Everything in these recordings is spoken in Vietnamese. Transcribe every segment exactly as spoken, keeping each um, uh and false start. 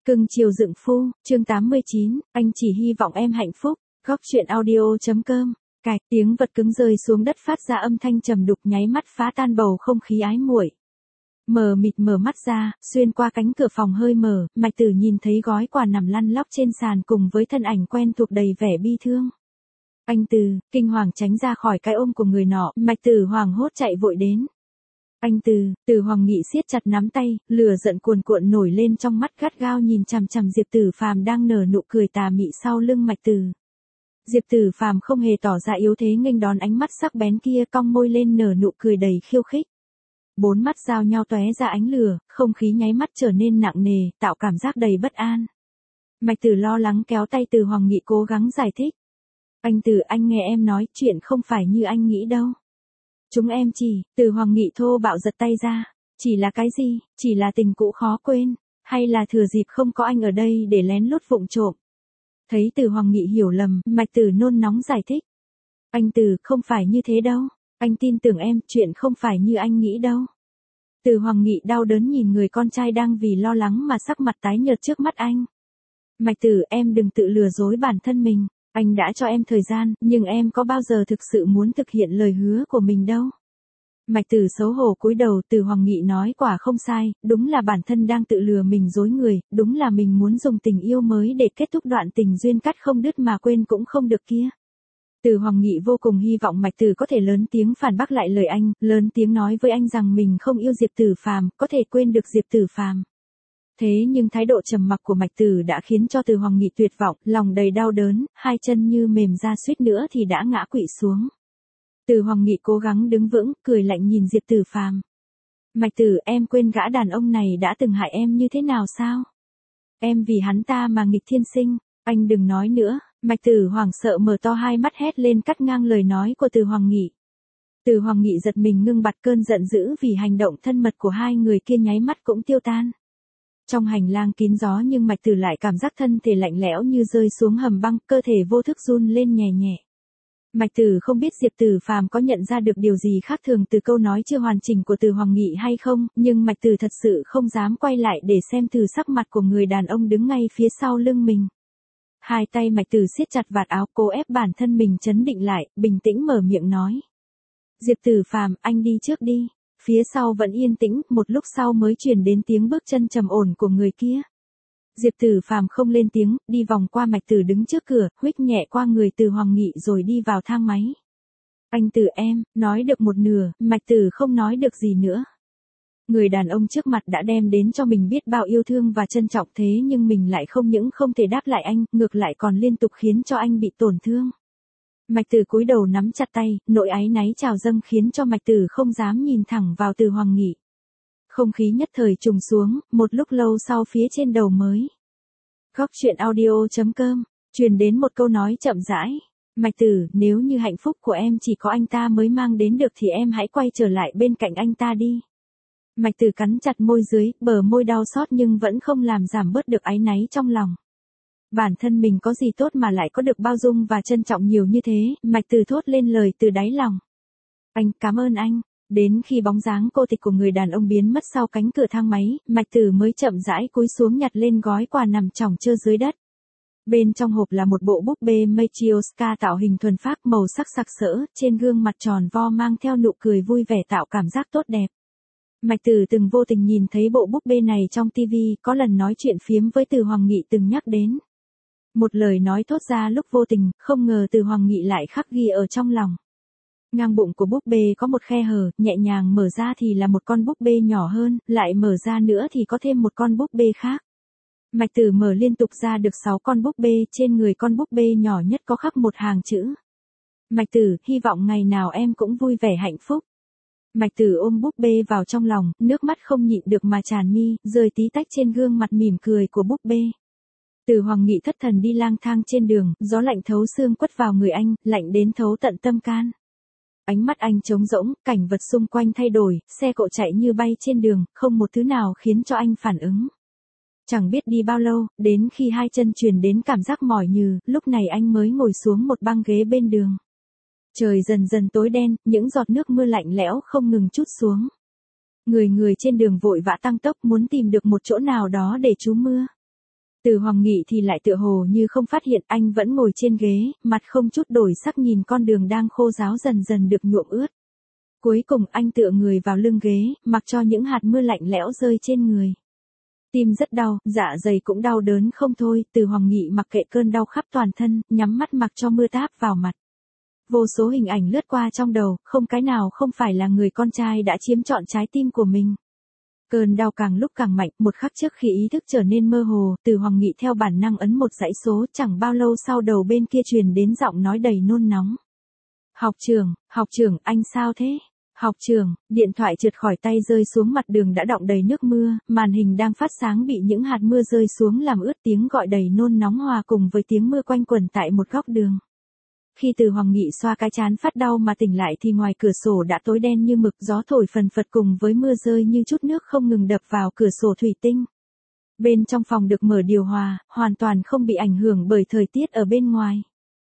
Cưng chiều dựng phu, chương tám mươi chín, anh chỉ hy vọng em hạnh phúc. Góc chuyện audio.com. Cạch, tiếng vật cứng rơi xuống đất phát ra âm thanh trầm đục nháy mắt phá tan bầu không khí ái muội. Mờ mịt mở mắt ra, xuyên qua cánh cửa phòng hơi mở, Mạch Tử nhìn thấy gói quà nằm lăn lóc trên sàn cùng với thân ảnh quen thuộc đầy vẻ bi thương. Anh Từ, kinh hoàng tránh ra khỏi cái ôm của người nọ, Mạch Tử hoảng hốt chạy vội đến. Anh Từ, Từ Hoàng Nghị siết chặt nắm tay, lửa giận cuồn cuộn nổi lên trong mắt gắt gao nhìn chằm chằm Diệp Tử Phàm đang nở nụ cười tà mị sau lưng Mạch Tử. Diệp Tử Phàm không hề tỏ ra yếu thế nghênh đón ánh mắt sắc bén kia, cong môi lên nở nụ cười đầy khiêu khích. Bốn mắt giao nhau tóe ra ánh lửa, không khí nháy mắt trở nên nặng nề, tạo cảm giác đầy bất an. Mạch Tử lo lắng kéo tay Từ Hoàng Nghị cố gắng giải thích. Anh Từ, anh nghe em nói, chuyện không phải như anh nghĩ đâu. Chúng em chỉ, Từ Hoàng Nghị thô bạo giật tay ra. Chỉ là cái gì, chỉ là tình cũ khó quên, hay là thừa dịp không có anh ở đây để lén lút vụng trộm. Thấy Từ Hoàng Nghị hiểu lầm, Mạch Tử nôn nóng giải thích. Anh Từ, không phải như thế đâu. Anh tin tưởng em, chuyện không phải như anh nghĩ đâu. Từ Hoàng Nghị đau đớn nhìn người con trai đang vì lo lắng mà sắc mặt tái nhợt trước mắt anh. Mạch Tử, em đừng tự lừa dối bản thân mình. Anh đã cho em thời gian, nhưng em có bao giờ thực sự muốn thực hiện lời hứa của mình đâu. Mạch Tử xấu hổ cúi đầu. Từ Hoàng Nghị nói quả không sai, đúng là bản thân đang tự lừa mình dối người, đúng là mình muốn dùng tình yêu mới để kết thúc đoạn tình duyên cắt không đứt mà quên cũng không được kia. Từ Hoàng Nghị vô cùng hy vọng Mạch Tử có thể lớn tiếng phản bác lại lời anh, lớn tiếng nói với anh rằng mình không yêu Diệp Tử Phàm, có thể quên được Diệp Tử Phàm. Thế nhưng thái độ trầm mặc của Mạch Tử đã khiến cho Từ Hoàng Nghị tuyệt vọng, lòng đầy đau đớn, hai chân như mềm ra suýt nữa thì đã ngã quỵ xuống. Từ Hoàng Nghị cố gắng đứng vững, cười lạnh nhìn Diệp Tử Phàm. Mạch Tử, em quên gã đàn ông này đã từng hại em như thế nào sao? Em vì hắn ta mà nghịch thiên sinh, anh đừng nói nữa. Mạch Tử hoảng sợ mở to hai mắt hét lên cắt ngang lời nói của Từ Hoàng Nghị. Từ Hoàng Nghị giật mình ngưng bặt cơn giận dữ vì hành động thân mật của hai người kia nháy mắt cũng tiêu tan. Trong hành lang kín gió nhưng Mạch Tử lại cảm giác thân thể lạnh lẽo như rơi xuống hầm băng, cơ thể vô thức run lên nhẹ nhẹ. Mạch Tử không biết Diệp Tử Phàm có nhận ra được điều gì khác thường từ câu nói chưa hoàn chỉnh của Từ Hoàng Nghị hay không, nhưng Mạch Tử thật sự không dám quay lại để xem từ sắc mặt của người đàn ông đứng ngay phía sau lưng mình. Hai tay Mạch Tử siết chặt vạt áo, cố ép bản thân mình trấn định lại, bình tĩnh mở miệng nói. Diệp Tử Phàm, anh đi trước đi. Phía sau vẫn yên tĩnh, một lúc sau mới truyền đến tiếng bước chân trầm ổn của người kia. Diệp Tử Phàm không lên tiếng, đi vòng qua Mạch Tử đứng trước cửa, huých nhẹ qua người Từ Hoàng Nghị rồi đi vào thang máy. Anh Tử em, nói được một nửa, Mạch Tử không nói được gì nữa. Người đàn ông trước mặt đã đem đến cho mình biết bao yêu thương và trân trọng, thế nhưng mình lại không những không thể đáp lại anh, ngược lại còn liên tục khiến cho anh bị tổn thương. Mạch Tử cúi đầu nắm chặt tay, nỗi áy náy trào dâng khiến cho Mạch Tử không dám nhìn thẳng vào Từ Hoàng Nghị. Không khí nhất thời trùng xuống, một lúc lâu sau phía trên đầu mới. Góc chuyện audio.com, truyền đến một câu nói chậm rãi. Mạch Tử, nếu như hạnh phúc của em chỉ có anh ta mới mang đến được thì em hãy quay trở lại bên cạnh anh ta đi. Mạch Tử cắn chặt môi dưới, bờ môi đau xót nhưng vẫn không làm giảm bớt được áy náy trong lòng. Bản thân mình có gì tốt mà lại có được bao dung và trân trọng nhiều như thế, Mạch Tử thốt lên lời từ đáy lòng. Anh, cảm ơn anh. Đến khi bóng dáng cô tịch của người đàn ông biến mất sau cánh cửa thang máy, Mạch Tử mới chậm rãi cúi xuống nhặt lên gói quà nằm chỏng chơ dưới đất. Bên trong hộp là một bộ búp bê Matryoshka tạo hình thuần phác màu sắc sặc sỡ, trên gương mặt tròn vo mang theo nụ cười vui vẻ tạo cảm giác tốt đẹp. Mạch Tử từng vô tình nhìn thấy bộ búp bê này trong tivi, có lần nói chuyện phiếm với Từ Hoàng Nghị từng nhắc đến. Một lời nói thốt ra lúc vô tình, không ngờ Từ Hoàng Nghị lại khắc ghi ở trong lòng. Ngang bụng của búp bê có một khe hở, nhẹ nhàng mở ra thì là một con búp bê nhỏ hơn, lại mở ra nữa thì có thêm một con búp bê khác. Mạch Tử mở liên tục ra được sáu con búp bê, trên người con búp bê nhỏ nhất có khắc một hàng chữ. Mạch Tử, hy vọng ngày nào em cũng vui vẻ hạnh phúc. Mạch Tử ôm búp bê vào trong lòng, nước mắt không nhịn được mà tràn mi, rơi tí tách trên gương mặt mỉm cười của búp bê. Từ Hoàng Nghị thất thần đi lang thang trên đường, gió lạnh thấu xương quất vào người anh, lạnh đến thấu tận tâm can. Ánh mắt anh trống rỗng, cảnh vật xung quanh thay đổi, xe cộ chạy như bay trên đường, không một thứ nào khiến cho anh phản ứng. Chẳng biết đi bao lâu, đến khi hai chân truyền đến cảm giác mỏi nhừ, lúc này anh mới ngồi xuống một băng ghế bên đường. Trời dần dần tối đen, những giọt nước mưa lạnh lẽo không ngừng trút xuống. Người người trên đường vội vã tăng tốc muốn tìm được một chỗ nào đó để trú mưa. Từ Hoàng Nghị thì lại tựa hồ như không phát hiện, anh vẫn ngồi trên ghế, mặt không chút đổi sắc nhìn con đường đang khô ráo dần dần được nhuộm ướt. Cuối cùng anh tựa người vào lưng ghế, mặc cho những hạt mưa lạnh lẽo rơi trên người. Tim rất đau, dạ dày cũng đau đớn không thôi, Từ Hoàng Nghị mặc kệ cơn đau khắp toàn thân, nhắm mắt mặc cho mưa táp vào mặt. Vô số hình ảnh lướt qua trong đầu, không cái nào không phải là người con trai đã chiếm trọn trái tim của mình. Cơn đau càng lúc càng mạnh, một khắc trước khi ý thức trở nên mơ hồ, Từ Hoàng Nghị theo bản năng ấn một dãy số, chẳng bao lâu sau đầu bên kia truyền đến giọng nói đầy nôn nóng. Học trưởng, học trưởng, anh sao thế? Học trưởng, điện thoại trượt khỏi tay rơi xuống mặt đường đã đọng đầy nước mưa, màn hình đang phát sáng bị những hạt mưa rơi xuống làm ướt, tiếng gọi đầy nôn nóng hòa cùng với tiếng mưa quanh quẩn tại một góc đường. Khi Từ Hoàng Nghị xoa cái trán phát đau mà tỉnh lại thì ngoài cửa sổ đã tối đen như mực, gió thổi phần phật cùng với mưa rơi như chút nước không ngừng đập vào cửa sổ thủy tinh. Bên trong phòng được mở điều hòa, hoàn toàn không bị ảnh hưởng bởi thời tiết ở bên ngoài.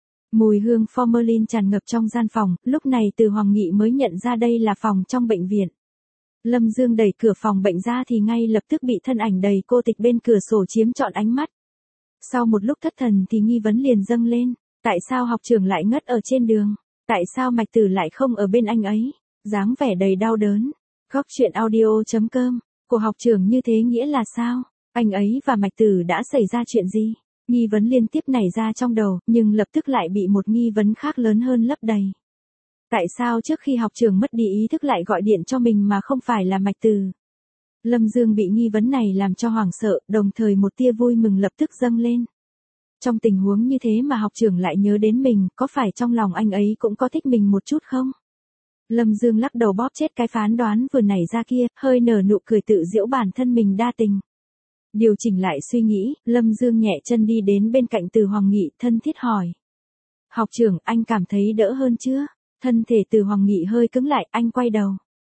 Mùi hương formalin tràn ngập trong gian phòng, lúc này Từ Hoàng Nghị mới nhận ra đây là phòng trong bệnh viện. Lâm Dương đẩy cửa phòng bệnh ra thì ngay lập tức bị thân ảnh đầy cô tịch bên cửa sổ chiếm trọn ánh mắt. Sau một lúc thất thần thì nghi vấn liền dâng lên. Tại sao học trưởng lại ngất ở trên đường? Tại sao Mạch Tử lại không ở bên anh ấy? Dáng vẻ đầy đau đớn. Góc chuyện audio chấm com. Của học trưởng như thế nghĩa là sao? Anh ấy và Mạch Tử đã xảy ra chuyện gì? Nghi vấn liên tiếp nảy ra trong đầu, nhưng lập tức lại bị một nghi vấn khác lớn hơn lấp đầy. Tại sao trước khi học trưởng mất đi ý thức lại gọi điện cho mình mà không phải là Mạch Tử? Lâm Dương bị nghi vấn này làm cho hoảng sợ, đồng thời một tia vui mừng lập tức dâng lên. Trong tình huống như thế mà học trưởng lại nhớ đến mình, có phải trong lòng anh ấy cũng có thích mình một chút không? Lâm Dương lắc đầu bóp chết cái phán đoán vừa nảy ra kia, hơi nở nụ cười tự giễu bản thân mình đa tình. Điều chỉnh lại suy nghĩ, Lâm Dương nhẹ chân đi đến bên cạnh Từ Hoàng Nghị, thân thiết hỏi. Học trưởng, anh cảm thấy đỡ hơn chưa? Thân thể Từ Hoàng Nghị hơi cứng lại, anh quay đầu.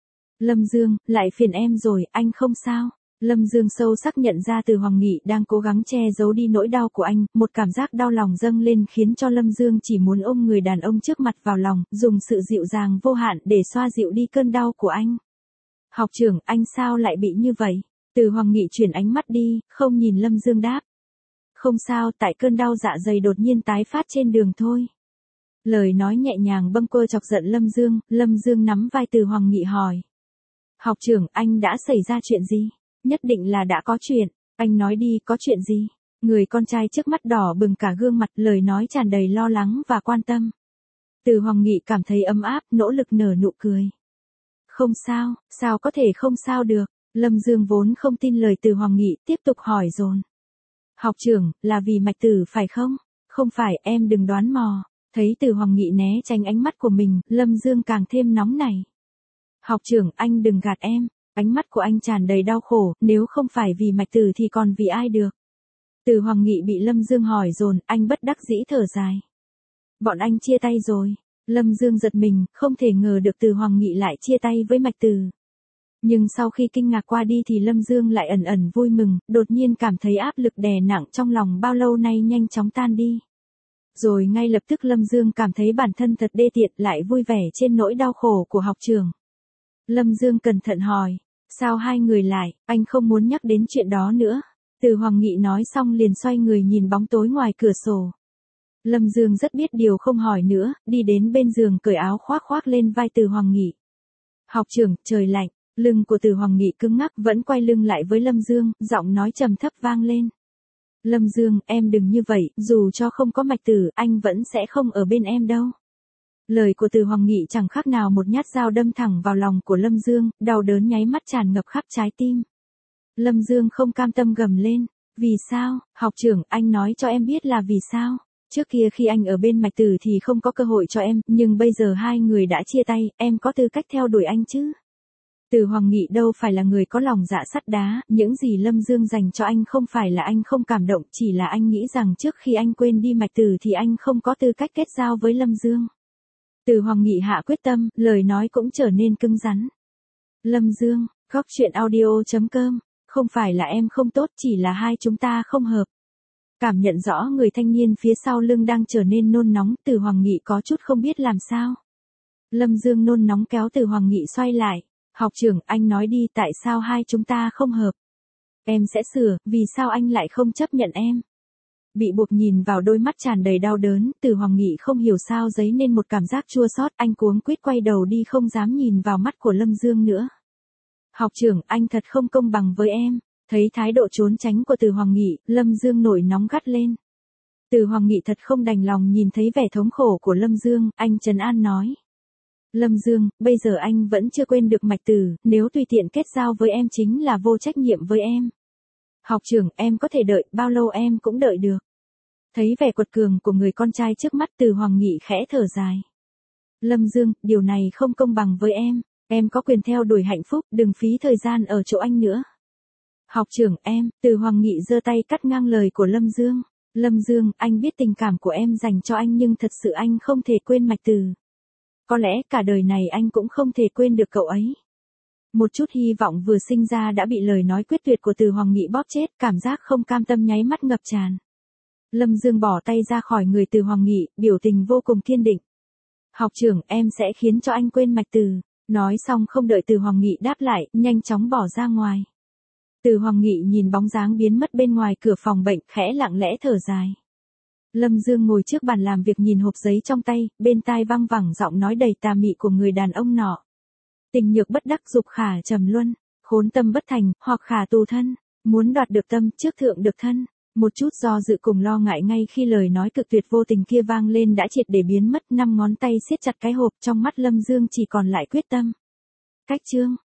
Lâm Dương, lại phiền em rồi, anh không sao. Lâm Dương sâu sắc nhận ra Từ Hoàng Nghị đang cố gắng che giấu đi nỗi đau của anh, một cảm giác đau lòng dâng lên khiến cho Lâm Dương chỉ muốn ôm người đàn ông trước mặt vào lòng, dùng sự dịu dàng vô hạn để xoa dịu đi cơn đau của anh. Học trưởng, anh sao lại bị như vậy? Từ Hoàng Nghị chuyển ánh mắt đi, không nhìn Lâm Dương đáp. Không sao, tại cơn đau dạ dày đột nhiên tái phát trên đường thôi. Lời nói nhẹ nhàng bâng quơ chọc giận Lâm Dương, Lâm Dương nắm vai Từ Hoàng Nghị hỏi. Học trưởng, anh đã xảy ra chuyện gì? Nhất định là đã có chuyện, anh nói đi, có chuyện gì? Người con trai trước mắt đỏ bừng cả gương mặt, lời nói tràn đầy lo lắng và quan tâm. Từ Hoàng Nghị cảm thấy ấm áp, nỗ lực nở nụ cười. Không sao, sao có thể không sao được? Lâm Dương vốn không tin lời Từ Hoàng Nghị, tiếp tục hỏi dồn. Học trưởng, là vì Mạch Tử phải không? Không phải, em đừng đoán mò. Thấy Từ Hoàng Nghị né tránh ánh mắt của mình, Lâm Dương càng thêm nóng nảy. Học trưởng, anh đừng gạt em. Ánh mắt của anh tràn đầy đau khổ, nếu không phải vì Mạch Tử thì còn vì ai được? Từ Hoàng Nghị bị Lâm Dương hỏi dồn, anh bất đắc dĩ thở dài. Bọn anh chia tay rồi. Lâm Dương giật mình, không thể ngờ được Từ Hoàng Nghị lại chia tay với Mạch Tử. Nhưng sau khi kinh ngạc qua đi thì Lâm Dương lại ẩn ẩn vui mừng, đột nhiên cảm thấy áp lực đè nặng trong lòng bao lâu nay nhanh chóng tan đi. Rồi ngay lập tức Lâm Dương cảm thấy bản thân thật đê tiện, lại vui vẻ trên nỗi đau khổ của học trưởng. Lâm Dương cẩn thận hỏi. Sao hai người lại, anh không muốn nhắc đến chuyện đó nữa. Từ Hoàng Nghị nói xong liền xoay người nhìn bóng tối ngoài cửa sổ. Lâm Dương rất biết điều không hỏi nữa, đi đến bên giường cởi áo khoác khoác lên vai Từ Hoàng Nghị. Học trưởng, trời lạnh, lưng của Từ Hoàng Nghị cứng ngắc vẫn quay lưng lại với Lâm Dương, giọng nói trầm thấp vang lên. Lâm Dương, em đừng như vậy, dù cho không có Mạch Tử, anh vẫn sẽ không ở bên em đâu. Lời của Từ Hoàng Nghị chẳng khác nào một nhát dao đâm thẳng vào lòng của Lâm Dương, đau đớn nháy mắt tràn ngập khắp trái tim. Lâm Dương không cam tâm gầm lên. Vì sao, học trưởng, anh nói cho em biết là vì sao? Trước kia khi anh ở bên Mạch Tử thì không có cơ hội cho em, nhưng bây giờ hai người đã chia tay, em có tư cách theo đuổi anh chứ? Từ Hoàng Nghị đâu phải là người có lòng dạ sắt đá, những gì Lâm Dương dành cho anh không phải là anh không cảm động, chỉ là anh nghĩ rằng trước khi anh quên đi Mạch Tử thì anh không có tư cách kết giao với Lâm Dương. Từ Hoàng Nghị hạ quyết tâm, lời nói cũng trở nên cứng rắn. Lâm Dương, góc chuyện audio chấm com, không phải là em không tốt, chỉ là hai chúng ta không hợp. Cảm nhận rõ người thanh niên phía sau lưng đang trở nên nôn nóng, Từ Hoàng Nghị có chút không biết làm sao. Lâm Dương nôn nóng kéo Từ Hoàng Nghị xoay lại. Học trưởng, anh nói đi, tại sao hai chúng ta không hợp? Em sẽ sửa, vì sao anh lại không chấp nhận em? Bị buộc nhìn vào đôi mắt tràn đầy đau đớn, Từ Hoàng Nghị không hiểu sao dấy nên một cảm giác chua xót, anh cuống quýt quay đầu đi không dám nhìn vào mắt của Lâm Dương nữa. Học trưởng, anh thật không công bằng với em. Thấy thái độ trốn tránh của Từ Hoàng Nghị, Lâm Dương nổi nóng gắt lên. Từ Hoàng Nghị thật không đành lòng nhìn thấy vẻ thống khổ của Lâm Dương, anh trấn an nói. Lâm Dương, bây giờ anh vẫn chưa quên được Mạch Tử, nếu tùy tiện kết giao với em chính là vô trách nhiệm với em. Học trưởng, em có thể đợi, bao lâu em cũng đợi được. Thấy vẻ quật cường của người con trai trước mắt, Từ Hoàng Nghị khẽ thở dài. Lâm Dương, điều này không công bằng với em, em có quyền theo đuổi hạnh phúc, đừng phí thời gian ở chỗ anh nữa. Học trưởng, em, Từ Hoàng Nghị giơ tay cắt ngang lời của Lâm Dương. Lâm Dương, anh biết tình cảm của em dành cho anh nhưng thật sự anh không thể quên Mạch Tử. Có lẽ cả đời này anh cũng không thể quên được cậu ấy. Một chút hy vọng vừa sinh ra đã bị lời nói quyết tuyệt của Từ Hoàng Nghị bóp chết, cảm giác không cam tâm nháy mắt ngập tràn. Lâm Dương bỏ tay ra khỏi người Từ Hoàng Nghị, biểu tình vô cùng kiên định. Học trưởng, em sẽ khiến cho anh quên Mạch Tử. Nói xong không đợi Từ Hoàng Nghị đáp lại, nhanh chóng bỏ ra ngoài. Từ Hoàng Nghị nhìn bóng dáng biến mất bên ngoài cửa phòng bệnh, khẽ lặng lẽ thở dài. Lâm Dương ngồi trước bàn làm việc nhìn hộp giấy trong tay, bên tai vang vẳng giọng nói đầy tà mị của người đàn ông nọ. Tình nhược bất đắc dục khả trầm luân, khốn tâm bất thành, hoặc khả tù thân, muốn đoạt được tâm trước thượng được thân. Một chút do dự cùng lo ngại ngay khi lời nói cực tuyệt vô tình kia vang lên đã triệt để biến mất, năm ngón tay siết chặt cái hộp, trong mắt Lâm Dương chỉ còn lại quyết tâm. Cách chương